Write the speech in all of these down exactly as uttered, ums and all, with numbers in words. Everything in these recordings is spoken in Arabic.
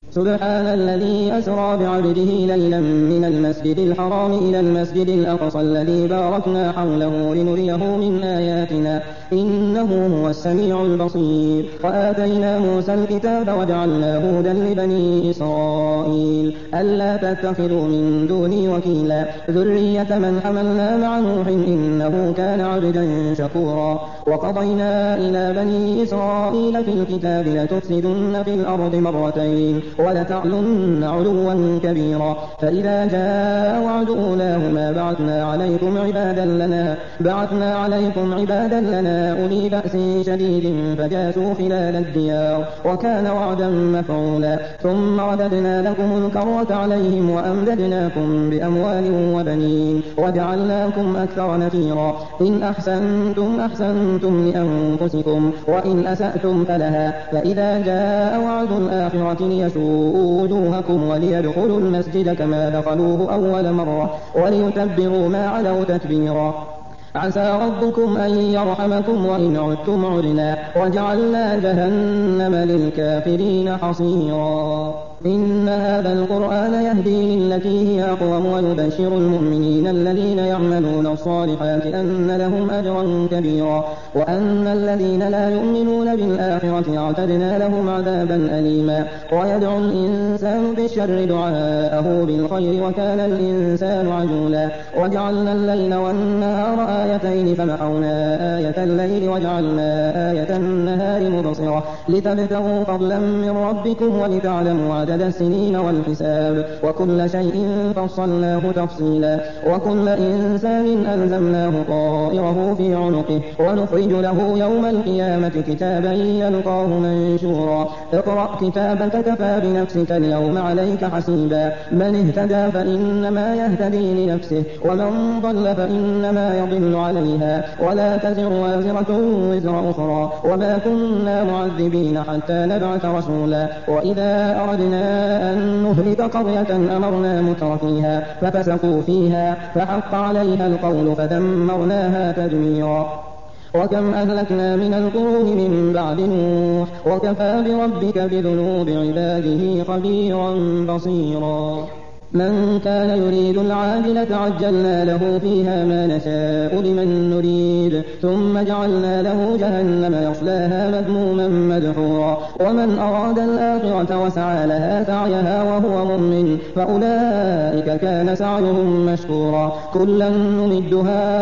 سبحان الذي أسرى بعبده ليلا من المسجد الحرام إلى المسجد الأقصى الذي باركنا حوله لنريه من آياتنا إنه هو السميع البصير. وآتينا موسى الكتاب وجعلناه هدى لبني إسرائيل ألا تتخذوا من دوني وكيلا ذرية من حملنا مع نوح إنه كان عبدا شكورا. وقضينا إلى بني إسرائيل في الكتاب لتفسدن في الأرض مرتين ولتعلن علوا كبيرا فإذا جاء وعد أولاهما بعثنا عليكم عبادا لنا بعثنا عليكم عبادا لنا أولي بأس شديد فجاسوا خلال الديار وكان وعدا مفعولا. ثم رددنا لكم الكرة عليهم وأمددناكم بأموال وبنين وجعلناكم أكثر نفيرا. إن أحسنتم أحسنتم لأنفسكم وإن أسأتم فلها. فإذا جاء وعد الآخرة ليسوءوا وجوهكم وليدخلوا المسجد كما دخلوه أول مرة وليتبروا ما علوا تتبيرا. عسى ربكم أن يرحمكم وإن عدتم عدنا وجعلنا جهنم للكافرين حصيرا. إن هذا القرآن يهدي للتي هي أقوم ويبشر المؤمنين الذين يعملون الصالحات أن لهم أجرا كبيرا وأن الذين لا يؤمنون بالآخرة اعتدنا لهم عذابا أليما. ويدعو الإنسان بالشر دعاءه بالخير وكان الإنسان عجولا. وجعلنا الليل والنهار آيتين فمحونا آية الليل وجعلنا آية النهار مبصرة لتبتغوا فضلا من ربكم ولتعلموا عدد السنين والحساب وكل شيء فصلناه تفصيلا. وكل إنسان ألزمناه طائره في عنقه ونخرج له يوم القيامة كتابا يلقاه منشورا. اقرأ كتابك كفى بنفسك اليوم عليك حسيبا. من اهتدى فإنما يهتدي لنفسه ومن ضل فإنما يضل عليها ولا تزر وازرة وزر أخرى وما كنا معذبين حتى نبعث رسولا. وإذا أردنا أن نهلك قرية أمرنا مترفيها ففسقوا فيها فحق عليها القول فدمرناها تدميرا. وكم أهلكنا من القرون من بعد نوح وكفى بربك بذنوب عباده خبيرا بصيرا. من كان يريد العاجلة عجلنا له فيها ما نشاء لمن نريد ثم جعلنا له جهنم يصلاها مذموما مدحورا. ومن أراد الآخرة وسعى لها سعيها وهو مؤمن فأولئك كان سعيهم مشكورا. كلا نمد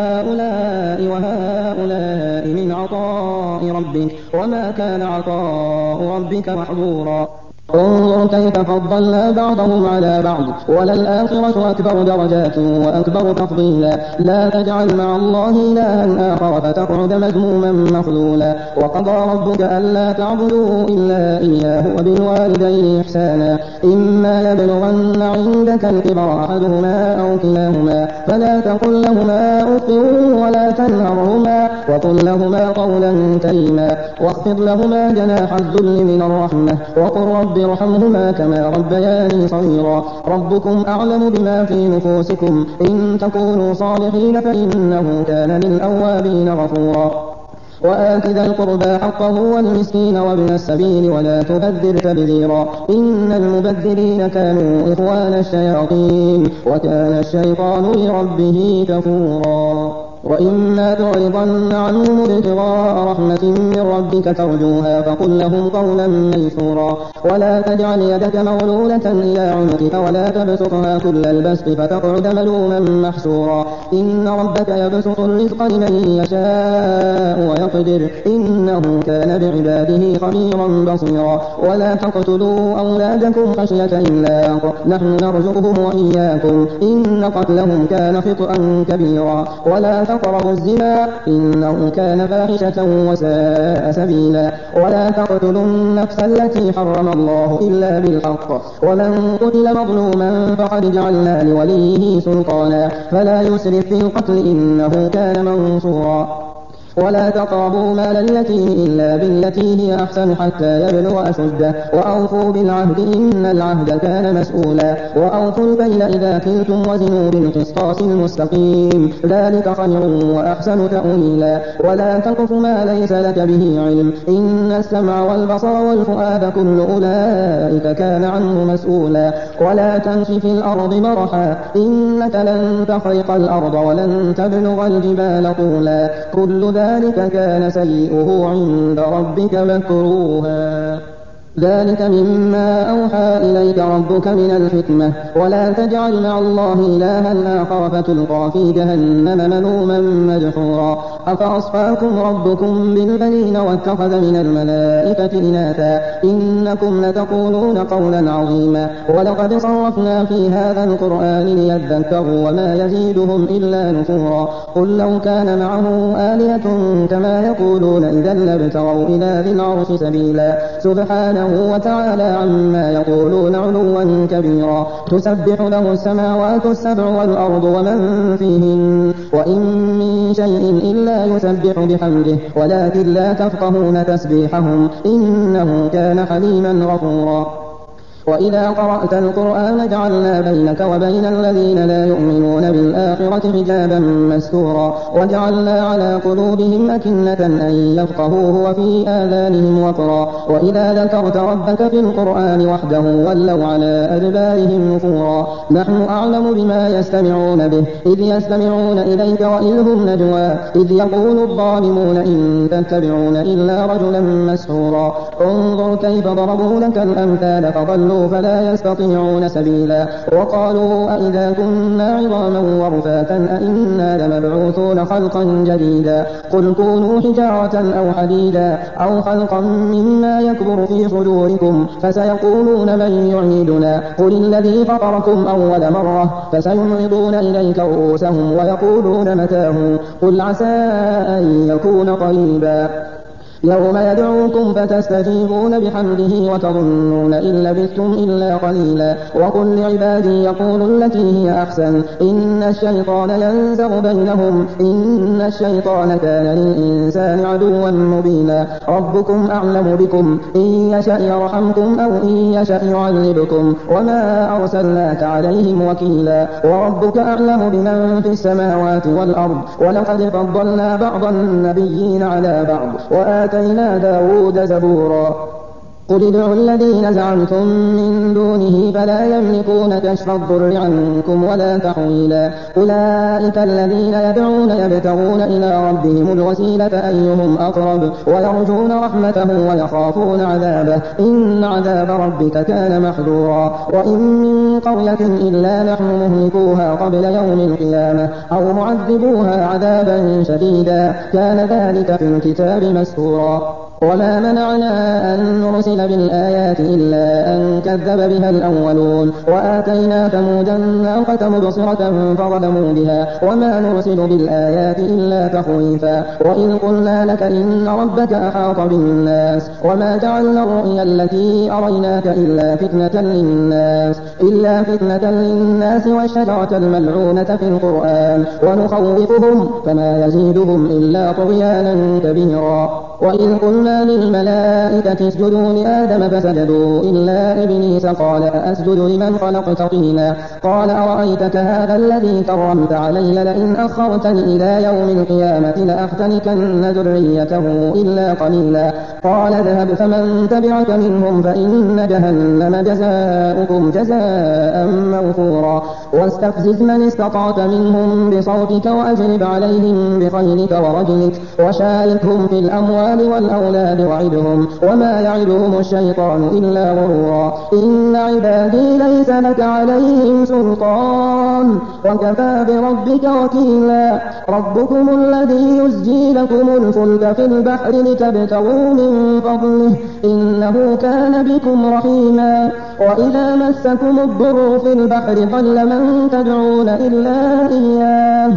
هؤلاء وهؤلاء من عطاء ربك وما كان عطاء ربك محظورا. انظر كيف فضلنا بعضهم على بعض وللآخرة أكبر درجات وأكبر تفضيلا. لا تجعل مع الله إلها آخر فتقعد مذموما مخذولا. وقضى ربك ألا تعبدوا إلا إياه وبالوالدين إحسانا إما يبلغن عندك الكبر أحدهما أو كلاهما فلا تقل لهما أف ولا تنهرهما وقل لهما قولا كريما واخفض لهما جناح الذل من الرحمة وقل رب ارحمهما كما ربياني صغيرا. ربكم أعلم بما في نفوسكم إن تكونوا صالحين فإنه كان للأوابين غفورا. وآت ذا القربى حقه والمسكين وابن السبيل ولا تبذر تبذيرا إن المبذرين كانوا إخوان الشياطين وكان الشيطان لربه كفورا. وإما تعرضن عنهم ابتغاء رحمة من ربك ترجوها فقل لهم قولا ميسورا. ولا تجعل يدك مغلولة إلى عنقك ولا تبسطها كل البسط فتقعد ملوما محسورا. إن ربك يبسط الرزق لمن يشاء ويقدر إنه كان بعباده خبيرا بصيرا. ولا تقتلوا أولادكم خشية إملاق نحن نرزقهم وإياكم إن قتلهم كان خطأ كبيرا. ولا تقربوا الزنا إنه كان فاحشة وساء سبيلا. ولا تقتلوا النفس التي حرم الله إلا بالحق ومن قتل مظلوما فقد جعلنا لوليه سلطانا فلا يسرف في القتل إنه كان منصورا. ولا تقربوا مال اليتيم إلا بالتي هي أحسن حتى يبلغ أشده وأوفوا بالعهد إن العهد كان مسؤولا وأوفوا الكيل إذا كلتم وزنوا بالقسطاس المستقيم ذلك خير وأحسن تأويلا ولا تقف ما ليس لك به علم إن السمع والبصر والفؤاد كل أولئك كان عنه مسؤولا ولا تمش في الأرض مرحا إنك لن تخرق الأرض ولن تبلغ الجبال طولا كل ذلك كان سيئه عند ربك مكروها ذلك مما أوحى إليك ربك من الحكمة ولا تجعل مع الله إلها آخر فتلقى في جهنم ملوما مدحورا أفأصفاكم ربكم بالبنين واتخذ من الملائكة إناثا إنكم لتقولون قولا عظيما ولقد صرفنا في هذا القرآن ليذكروا وما يزيدهم إلا نفورا قل لو كان معه آلهة كما يقولون إذا لابتغوا إلى ذي العرش سبيلا سبحانه وتعالى عما يقولون علوا كبيرا تسبح له السماوات السبع والأرض ومن فيهن وإن من شيء إلا يسبح بحمده ولكن لا تفقهون تسبيحهم إنه كان حليما غفورا وإذا قرأت القرآن جعلنا بينك وبين الذين لا يؤمنون بالآخرة حجابا مستورا وجعلنا على قلوبهم أكنة أن يفقهوه وفي آذانهم وقرا وإذا ذكرت ربك في القرآن وحده ولوا على أدبارهم نفورا نحن أعلم بما يستمعون به إذ يستمعون إليك وإذ هم نجوى إذ يقول الظالمون إن تتبعون إلا رجلا مسحورا انظر كيف ضربوا لك الأمثال فضلوا فلا يستطيعون سبيلا وقالوا أئذا كنا عظاما ورفاتا أئنا لمبعوثون خلقا جديدا قل كونوا حجارة أو حديدا أو خلقا مما يكبر في صدوركم فسيقولون من يعيدنا قل الذي فطركم أول مرة فسينغضون إليك رؤوسهم ويقولون متاه قل عسى أن يكون قريبا يوم يدعوكم فتستجيبون بحمده وتظنون إن لبثتم إلا قليلا وقل لعبادي يقولوا التي هي أحسن إن الشيطان ينزغ بينهم إن الشيطان كان للإنسان عدوا مبينا ربكم أعلم بكم إن يشأ يرحمكم أو إن يشأ يعذبكم وما أرسلناك عليهم وكيلا وربك أعلم بمن في السماوات والأرض ولقد فضلنا بعض النبيين على بعض وآتينا داود زبورا قل ادعوا الذين زعمتم من دونه فلا يملكون كشف الضر عنكم ولا تحويلا أولئك الذين يدعون يبتغون إلى ربهم الوسيلة أيهم أقرب ويرجون رحمته ويخافون عذابه إن عذاب ربك كان محذورا وإن من قرية إلا نحن مهلكوها قبل يوم القيامة أو معذبوها عذابا شديدا كان ذلك في الكتاب مسطورا وما منعنا أن نرسل بالآيات إلا أن كذب بها الأولون وآتينا ثمود الناقة مبصرة فظلموا بها وما نرسل بالآيات إلا تخويفا وإذ قلنا لك إن ربك أحاط بالناس وما جعلنا الرؤيا التي أريناك إلا فتنة للناس إلا فتنة للناس والشجرة الملعونة في القرآن ونخوفهم فما يزيدهم إلا طغيانا كبيرا وإذ قلنا للملائكة اسجدوا لآدم فسجدوا إلا إبليس قال أسجد لمن خلقت طينا قال أرأيتك هذا الذي كرمت علي لئن أخرتني إلى يوم القيامة لأحتنكن ذريته إلا قليلا قال اذهب فمن تبعك منهم فإن جهنم جزاؤكم جزاء موفورا واستفزز من استطعت منهم بصوتك وأجلب عليهم بخيلك ورجلك وشاركهم في الأموال والأولاد وعدهم وما يعدهم الشيطان إلا غرورا إن عبادي ليس لك عليهم سلطان وكفى بربك وكيلا ربكم الذي يزجي لكم الفلك في البحر لتبتغوا من فضله إنه كان بكم رحيما وإذا مسكم الضر في البحر ضل من تدعون إلا إياه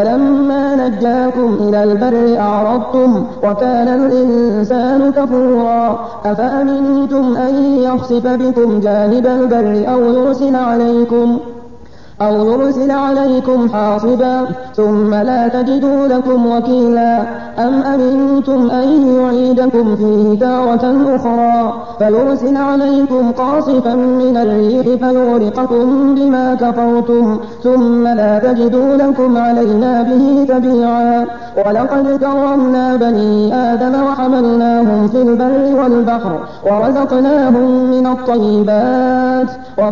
فلما نجاكم إلى البر أعرضتم وكان الإنسان كفورا أفأمنتم أن يخسف بكم جانب البر أو يرسل عليكم أو يرسل عليكم حاصبا ثم لا تجدوا لكم وكيلا أم أمنتم أن يعيدكم فيه تارة أخرى فيرسل عليكم قاصفا من الريح فيغرقكم بما كفرتم ثم لا تجدوا لكم علينا به تبيعا ولقد كرمنا بني آدم وحملناهم في البر والبحر ورزقناهم من الطيبات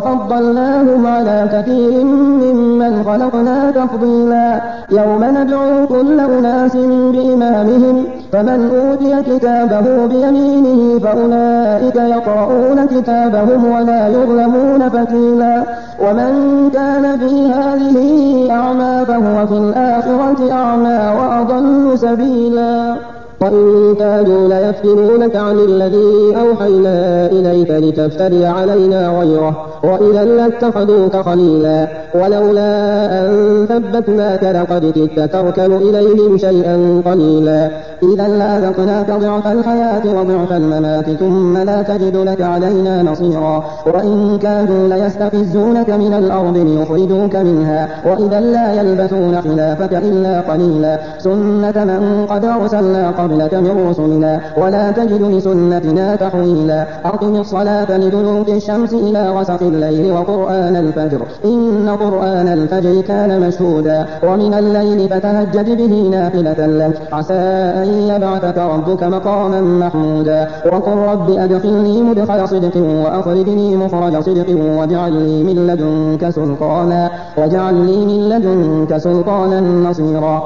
وفضلناهم على كثير ممن خلقنا تفضيلا يوم ندعو كل أناس بإمامهم فمن أوتي كتابه بيمينه فأولئك يقرؤون كتابهم ولا يظلمون فتيلا ومن كان في هذه أعمى فهو في الآخرة أعمى وأضل سبيلا وإن كادوا ليفتنونك عن الذي أوحينا إليك لتفتري علينا غيره وإذا لاتخذوك خليلا ولولا أن ثبتناك لقد كدت تركن إليهم شيئا قليلا إذا لأذقناك ضعف الحياة وضعف الممات ثم لا تجد لك علينا نصيرا وإن كادوا ليستفزونك من الأرض ليخرجوك منها وإذا لا يلبثون خلافك إلا قليلا سنة من قد أرسلنا قبلك من رسلنا ولا تجد لسنتنا تحويلا أقم الصلاة لدلوك الشمس إلى غسق الليل وقرآن الفجر إن قرآن الفجر كان مشهودا ومن الليل فتهجد به نافلة لك عسى أن يبعثك ربك مقاما محمودا وقل رب أدخلني مدخل صدق وأخرجني مخرج صدق واجعل لي من لدنك سلطانا واجعل لي من لدنك سلطانا نصيرا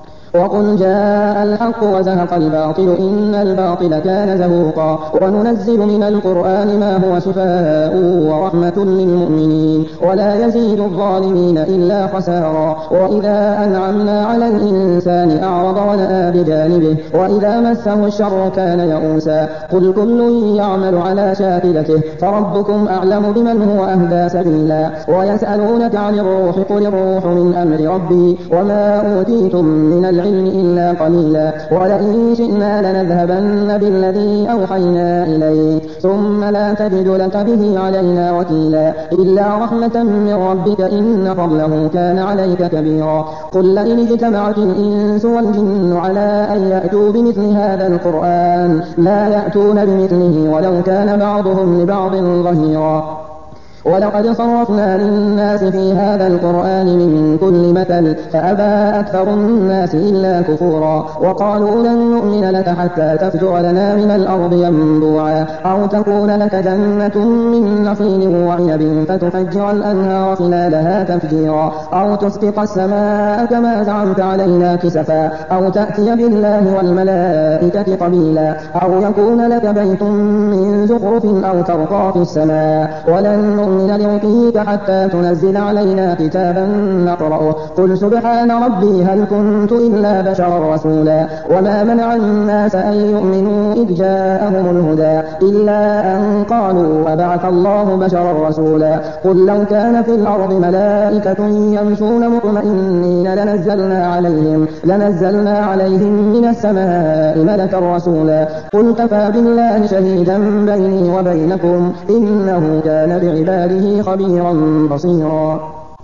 وقل جاء الحق وزهق الباطل إن الباطل كان زهوقا وننزل من القرآن ما هو شفاء ورحمة للمؤمنين ولا يزيد الظالمين إلا خسارا وإذا أنعمنا على الإنسان أعرض ونأى بجانبه وإذا مسه الشر كان يئوسا قل كل يعمل على شاكلته فربكم أعلم بمن هو أهدى سبيلا ويسألونك عن الروح قل الروح من أمر ربي وما أوتيتم من العلم إلا قليلا ولئن شئنا لنذهبن بالذي أوحينا إليك ثم لا تجد لك به علينا وكيلا إلا رحمة من ربك إن فضله كان عليك كبيرا قل لئن اجتمعت الإنس والجن على أن يأتوا بمثل هذا القرآن لا يأتون بمثله ولو كان بعضهم لبعض ظهيرا ولقد صرفنا للناس في هذا القرآن من كل مثل فأبى أكثر الناس إلا كفورا وقالوا لن نؤمن لك حتى تفجر لنا من الأرض ينبوعا أو تكون لك جنة من نخيل وعنب فتفجر الأنهار خلالها تفجيرا أو تسقط السماء كما زعمت علينا كسفا أو تأتي بالله والملائكة قبيلا أو يكون لك بيت من زخرف أو ترقى في السماء ولن نؤمن لرقيك حتى تنزل علينا كتابا نقرأه قل سبحان ربي هل كنت إلا بشرا رسولا وما منع الناس أن يؤمنوا إذ جاءهم الهدى إلا أن قالوا أبعث الله بشرا رسولا قل لو كان في الأرض ملائكة يمشون مطمئنين لنزلنا عليهم لنزلنا عليهم من السماء ملكا رسولا قل كفى بالله شهيدا بيني وبينكم إنه كان بعباده خبيرا بصيرا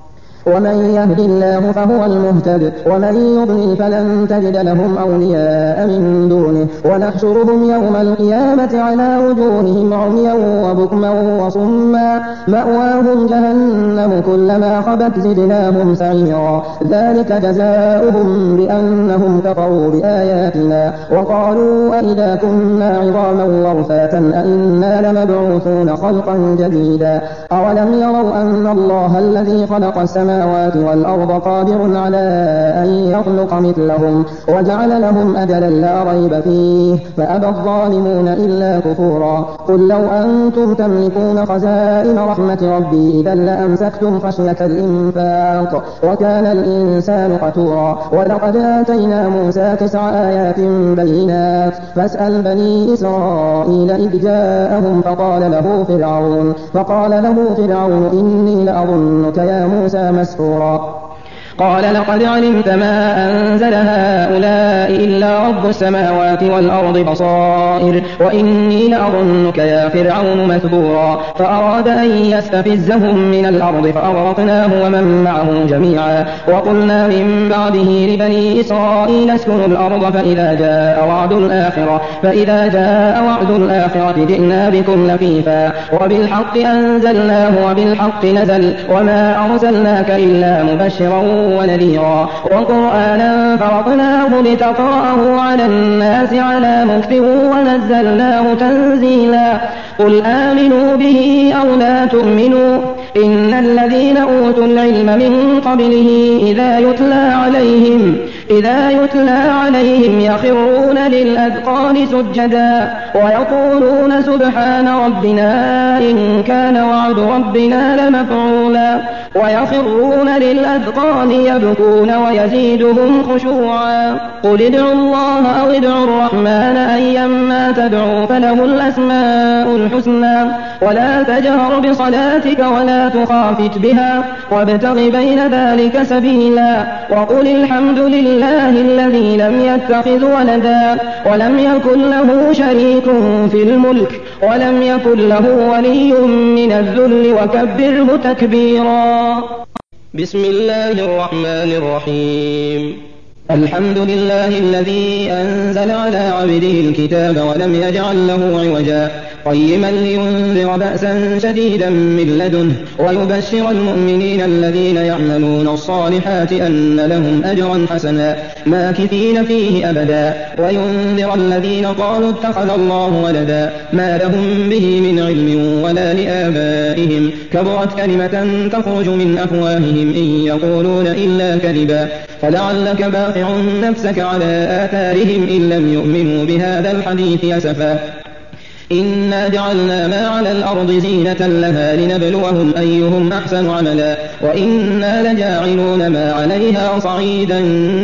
ومن يهد الله فهو المهتد ومن يضلل فلن تجد لهم أولياء من دونه ونحشرهم يوم القيامة على وجوههم عميا وبكما وصما مأواهم جهنم كلما خبت زدناهم سعيرا ذلك جزاؤهم بأنهم كفروا بآياتنا وقالوا أئذا كنا عظاما ورفاتا أئنا لمبعوثون خلقا جديدا أولم يروا أن الله الذي خلق السماوات السماوات والأرض قادر على أن يخلق مثلهم وجعل لهم أجلا لا ريب فيه فأبى الظالمون إلا كفورا قل لو أنتم تملكون خزائن رحمة ربي إذا لأمسكتم خشية الإنفاق وكان الإنسان قتورا ولقد آتينا موسى تسع آيات بينات فاسأل بني إسرائيل إذ جاءهم فقال له فرعون فقال له فرعون إني لأظنك يا موسى مسحورا قال لقد علمت ما أنزل هؤلاء إلا رب السماوات والأرض بصائر وإني لأظنك يا فرعون مثبورا فأراد أن يستفزهم من الأرض فأغرقناه ومن معه جميعا وقلنا من بعده لبني إسرائيل اسكنوا الأرض فإذا جاء وعد الآخرة فإذا جاء وعد الآخرة جئنا بكم لفيفا وبالحق أنزلناه وبالحق نزل وما أرسلناك إلا مبشرا ونذيرا وقرآنا فرقناه لتقرأه على الناس على مكث ونزلناه تنزيلا قل آمنوا به أو لا تؤمنوا إن الذين أوتوا العلم من قبله إذا يتلى عليهم إذا يتلى عليهم يخرون للأذقان سجدا ويقولون سبحان ربنا إن كان وعد ربنا لمفعولا ويخرون للأذقان يبكون ويزيدهم خشوعا قل ادعوا الله أو ادعوا الرحمن أيما تدعوا فله الأسماء الحسنى ولا تجهر بصلاتك ولا تخافت بها وابتغ بين ذلك سبيلا وقل الحمد لله الذي لم يتخذ ولدا ولم يكن له شريك في الملك ولم يكن له ولي من الذل وكبره تكبيرا. بسم الله الرحمن الرحيم. الحمد لله الذي أنزل على عبده الكتاب ولم يجعل له عوجا قيما لينذر بأسا شديدا من لدنه ويبشر المؤمنين الذين يعملون الصالحات أن لهم أجرا حسنا ماكثين فيه أبدا وينذر الذين قالوا اتخذ الله ولدا ما لهم به من علم ولا لآبائهم كبرت كلمة تخرج من أفواههم إن يقولون إلا كذبا فلعلك باقع نفسك على آثارهم إن لم يؤمنوا بهذا الحديث أسفا إنا جعلنا ما على الأرض زينة لها لنبلوهم أيهم أحسن عملا وإنا لجاعلون ما عليها صعيدا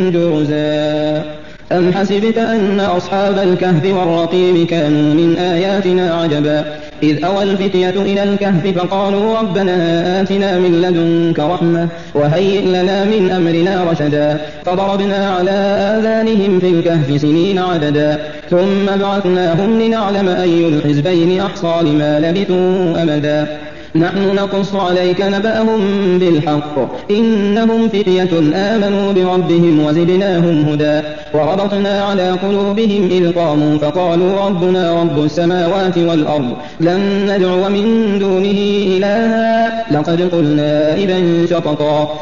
جرزا أم حسبت أن أصحاب الكهف والرقيم كانوا من آياتنا عجبا إذ أوى الفتية إلى الكهف فقالوا ربنا آتنا من لدنك رحمة وهيئ لنا من أمرنا رشدا فضربنا على آذانهم في الكهف سنين عددا ثم بعثناهم لنعلم أي الحزبين أحصى لما لبثوا أمدا نحن نقص عليك نبأهم بالحق إنهم فتية آمنوا بربهم وزدناهم هدى وربطنا على قلوبهم إذ قاموا فقالوا ربنا رب السماوات والأرض لن ندعو من دونه إلها لقد قلنا إذا شططا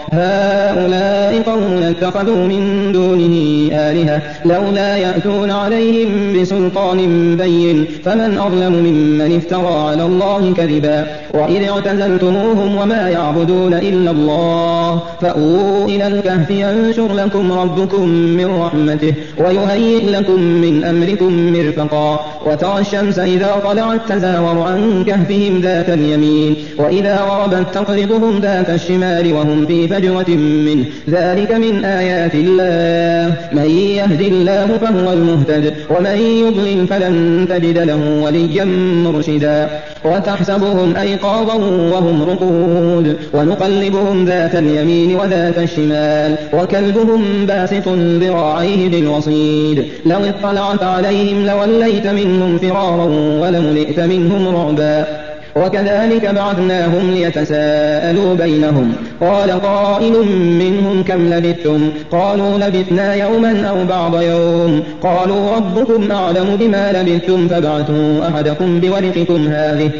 هؤلاء قوم اتخذوا من دونه آلهة لولا يأتون عليهم بسلطان بين فمن أظلم ممن افترى على الله كذبا وإذ اعتزلتموهم وما يعبدون إلا الله فأووا إلى الكهف ينشر لكم ربكم من رحمته ويهيئ لكم من أمركم مرفقا وترى الشمس إذا طلعت تزاور عن كهفهم ذات اليمين وإذا غربت تقرضهم ذات الشمال وهم في فجوة منه ذلك من آيات الله من يهد الله فهو المهتد ومن يضلل فلن تجد له وليا مرشدا وتحسبهم أيقاظا وهم رقود ونقلبهم ذات اليمين وذات الشمال وكلبهم باسط ذراعيه بالوصيد لو اطلعت عليهم لوليت منهم فرارا ولملئت منهم رعبا وكذلك بعثناهم ليتساءلوا بينهم قال قائل منهم كم لبثتم قالوا لبثنا يوما أو بعض يوم قالوا ربكم أعلم بما لبثتم فابعثوا أحدكم بورقكم هذه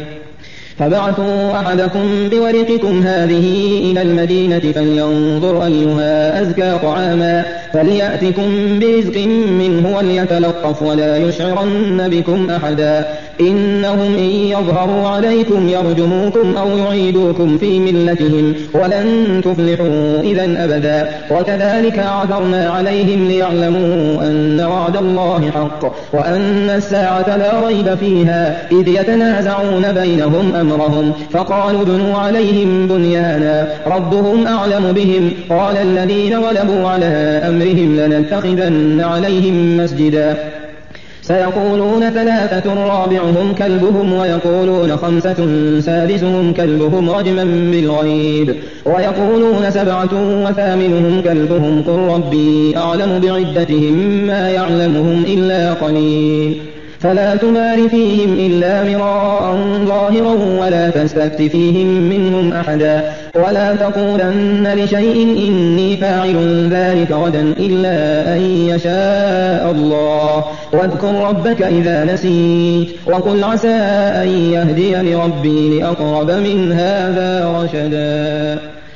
فبعثوا أحدكم بورقكم هذه إلى المدينة فلينظر أيها أزكى طعاما فليأتكم برزق منه وليتلطف ولا يشعرن بكم أحدا إنهم إن يظهروا عليكم يرجموكم أو يعيدوكم في ملتهم ولن تفلحوا إذا أبدا وكذلك أعثرنا عليهم ليعلموا أن وعد الله حق وأن الساعة لا ريب فيها إذ يتنازعون بينهم أمرهم فقالوا ابنوا عليهم بنيانا ربهم أعلم بهم قال الذين غلبوا على أمرهم لنتخذن عليهم مسجدا سيقولون ثلاثة رابعهم كلبهم ويقولون خمسة سادسهم كلبهم رجما بالغيب ويقولون سبعة وثامنهم كلبهم قل ربي أعلم بعدتهم ما يعلمهم إلا قليل فلا تمار فيهم إلا مراء ظاهرا ولا تستفت فيهم منهم أحدا ولا تقولن لشيء إني فاعل ذلك غدا إلا أن يشاء الله واذكر ربك إذا نسيت وقل عسى أن يهديني ربي لأقرب من هذا رشدا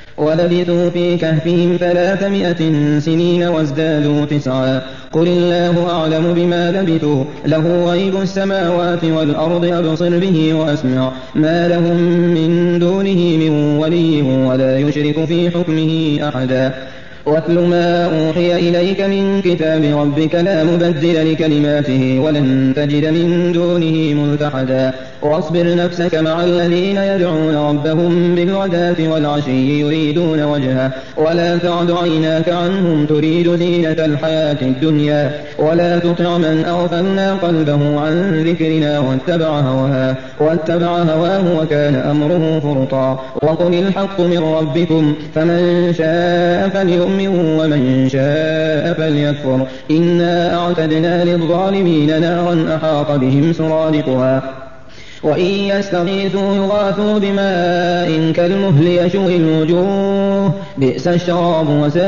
ولبثوا في كهفهم ثلاثمائة سنين وازدادوا تسعا قل الله أعلم بما لبثوا له غيب السماوات والأرض أبصر به وأسمع ما لهم من دونه من ولي ولا يشرك في حكمه أحدا واتل ما أوحي إليك من كتاب ربك لا مبدل لكلماته ولن تجد من دونه ملتحدا واصبر نفسك مع الذين يدعون ربهم بالغداة والعشي يريدون وجهه ولا تعد عيناك عنهم تريد زينة الحياة الدنيا ولا تطع من أغفلنا قلبه عن ذكرنا واتبع هواه, واتبع هواه وكان أمره فرطا وقل الحق من ربكم فمن شاء فليؤمن ومن شاء فليكفر إنا أعتدنا للظالمين نارا أحاط بهم سرادقها وإن يستغيثوا يغاثوا بماء كالمهل يشوي الوجوه بئس الشراب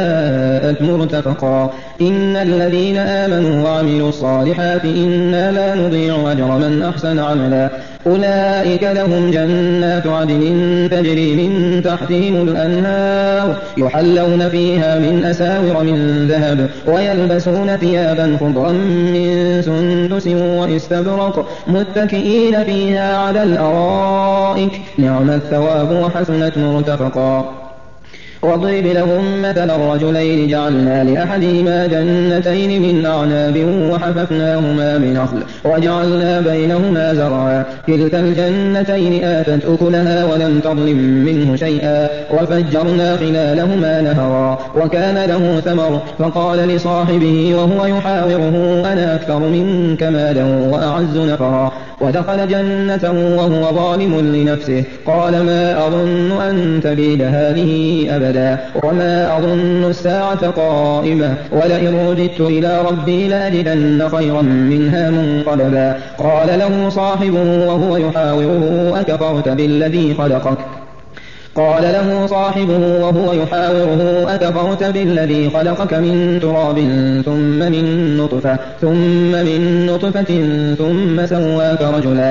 وساءت مرتفقا إن الذين آمنوا وعملوا الصالحات إنا لا نضيع أجر من أحسن عملا أولئك لهم جنات عدن تجري من تحتهم الأنهار يحلون فيها من أساور من ذهب ويلبسون ثيابا خضرا من سندس واستبرق متكئين فيها على الأرائك نعم الثواب وحسنت مرتفقا واضرب لهم مثل الرجلين جعلنا لأحدهما جنتين من أعناب وحففناهما بنخل وجعلنا بينهما زرعا كلتا الجنتين آتت أكلها ولم تظلم منه شيئا وفجرنا خلالهما نهرا وكان له ثمر فقال لصاحبه وهو يحاوره أنا أكثر منك مالا وأعز نفرا ودخل جنته وهو ظالم لنفسه قال ما أظن أن تبيد هذه أبدا وما أظن الساعة قائمة ولئن رددت إلى ربي لأجدن خيرا منها منقلبا قال له صاحبه وهو يحاوره أكفرت بالذي خلقك قال له صاحبه وهو يحاوره أكفرت بالذي خلقك من تراب ثم من نطفة ثم من نطفة ثم سواك رجلا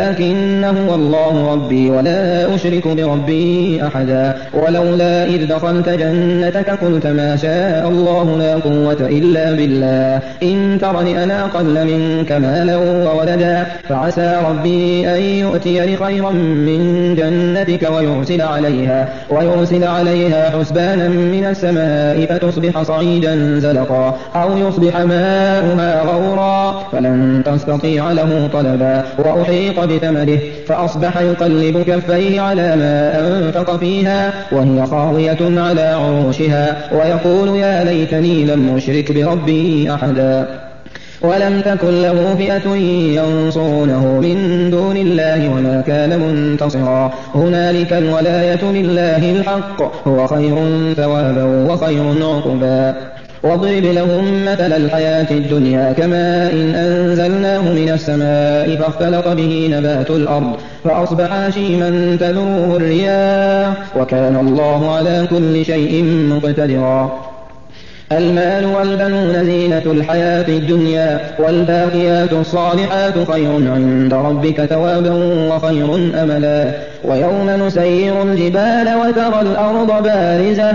لكن هو الله ربي ولا أشرك بربي أحدا ولولا إذ دخلت جنتك قلت ما شاء الله لا قوة إلا بالله إن ترني أنا أقل منك مالا وولدا فعسى ربي أن يؤتيني خيرا من جنتك ويرسل عليه ويرسل عليها حسبانا من السماء فتصبح صعيدا زلقا أو يصبح ماؤها غورا فلن تستطيع له طلبا وأحيط بثمره فأصبح يقلب كفيه على ما أنفق فيها وهي خاوية على عروشها ويقول يا ليتني لم أشرك بربي أحدا ولم تكن له فئة ينصرونه من دون الله وما كان منتصرا هنالك الولاية لله الحق هو خير ثوابا وخير عقبا واضرب لهم مثل الحياة الدنيا كماء إن أنزلناه من السماء فاختلط به نبات الأرض فأصبح هشيما تذروه الرياح وكان الله على كل شيء مقتدرا المال والبنون زينة الحياة الدنيا والباقيات الصالحات خير عند ربك ثوابا وخير أملا ويوم نسير الجبال وترى الأرض بارزة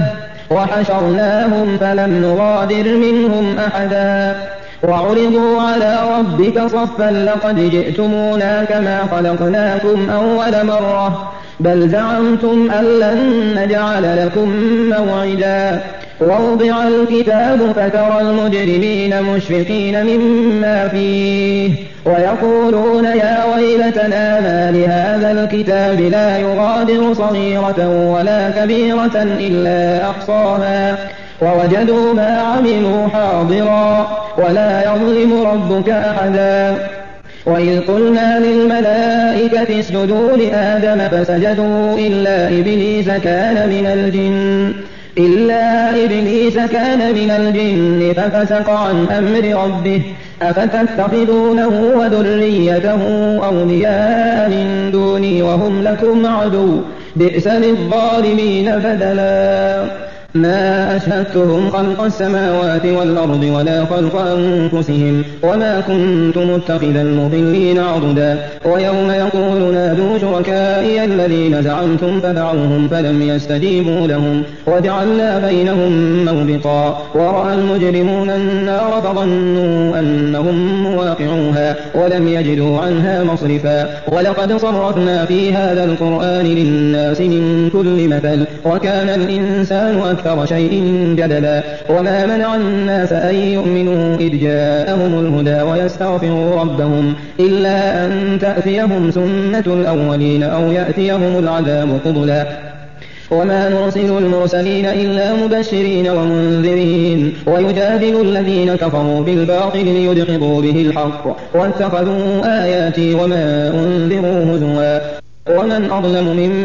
وحشرناهم فلم نغادر منهم أحدا وعرضوا على ربك صفا لقد جئتمونا كما خلقناكم أول مرة بل زعمتم أن لن نجعل لكم موعدا ووضع الكتاب فترى المجرمين مشفقين مما فيه ويقولون يا ويلتنا ما لهذا الكتاب لا يغادر صغيرة ولا كبيرة إلا أحصاها ووجدوا ما عملوا حاضرا ولا يظلم ربك أحدا وإذ قلنا للملائكة اسجدوا لآدم فسجدوا إلا إبليس كان من الجن إلا إبليس كان من الجن ففسق عن أمر ربه أفتتخذونه وذريته أولياء من دوني وهم لكم عدو بئس للظالمين بدلا ما أشهدتهم خلق السماوات والأرض ولا خلق أنفسهم وما كنت متخذ المضلين عضدا ويوم يقول نادوا شركائي الذين زعمتم فدعوهم فلم يستجيبوا لهم وجعلنا بينهم موبقا ورأى المجرمون النار فظنوا أنهم مواقعوها ولم يجدوا عنها مصرفا ولقد صرفنا في هذا القرآن للناس من كل مثل وكان الإنسان أكثر شيء جدلا وما منع الناس أن يؤمنوا إذ جاءهم الهدى ويستغفروا ربهم إلا أن تأتيهم سنة الأولين أو يأتيهم العذاب قبلا وما نرسل المرسلين إلا مبشرين ومنذرين ويجادل الذين كفروا بالباطل ليدحضوا به الحق واتخذوا آياتي وما أنذروا هزوا ومن أظلم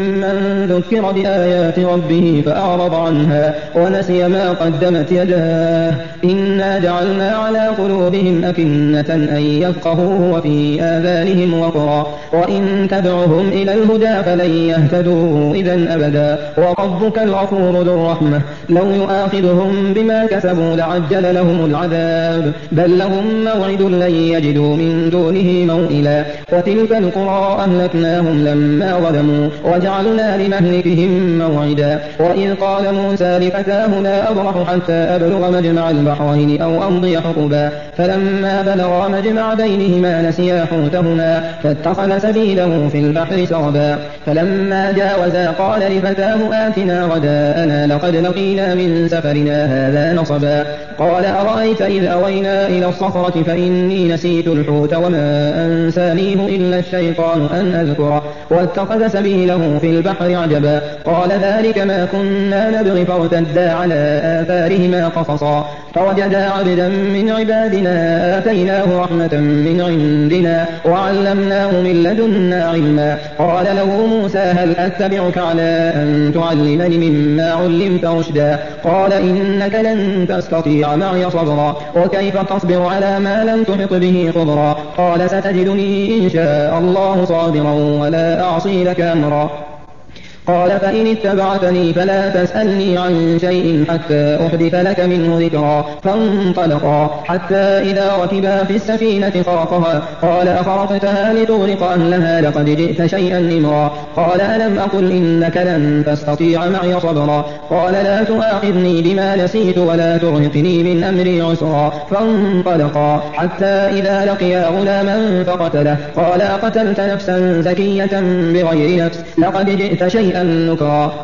ممن ذكر بآيات ربه فأعرض عنها ونسي ما قدمت يداه إنا جعلنا على قلوبهم أكنة أن يفقهوه وفي آذانهم وقرا وإن تدعهم إلى الهدى فلن يهتدوا إذا أبدا وربك الغفور ذو الرحمة لو يؤاخذهم بما كسبوا لعجل لهم العذاب بل لهم موعد لن يجدوا من دونه موئلا وتلك القرى أهلكناهم لما ما ظلموا وجعلنا لمهلكهم موعدا وإذ قال موسى لفتاه لا أبرح حتى أبلغ مجمع البحرين أو أمضي حقبا فلما بلغا مجمع بينهما نسيا حوتهما فاتخذ سبيله في البحر سربا فلما جاوزا قال لفتاه آتنا غداءنا لقد لقينا من سفرنا هذا نصبا قال أرأيت إذ أوينا إلى الصخرة فإني نسيت الحوت وما أنسانيه إلا الشيطان أن أذكره واتخذ سبيله في البحر عجبا قال ذلك ما كنا نبغي فارتدا على آثارهما قصصا فوجدا عبدا من عبادنا آتيناه رحمة من عندنا وعلمناه من لدنا علما قال له موسى هل أتبعك على أن تعلمني مما علمت رشدا قال إنك لن تستطيع معي صبرا وكيف تصبر على ما لم تحط به خبرا قال ستجدني إن شاء الله صابرا ولا أعصي لك أمرا قال فإن اتبعتني فلا تسألني عن شيء حتى أحدث لك منه ذكرا فانطلقا حتى إذا ركبا في السفينة خرقها قال أخرقتها لتغرق أهلها لقد جئت شيئا إمرا قال ألم أقل إنك لن تستطيع معي صبرا قال لا تؤاخذني بما نسيت ولا ترهقني من أمري عسرا فانطلقا حتى إذا لقيا غلاما فقتله قال أقتلت نفسا زكية بغير نفس لقد جئت شيئا نكرا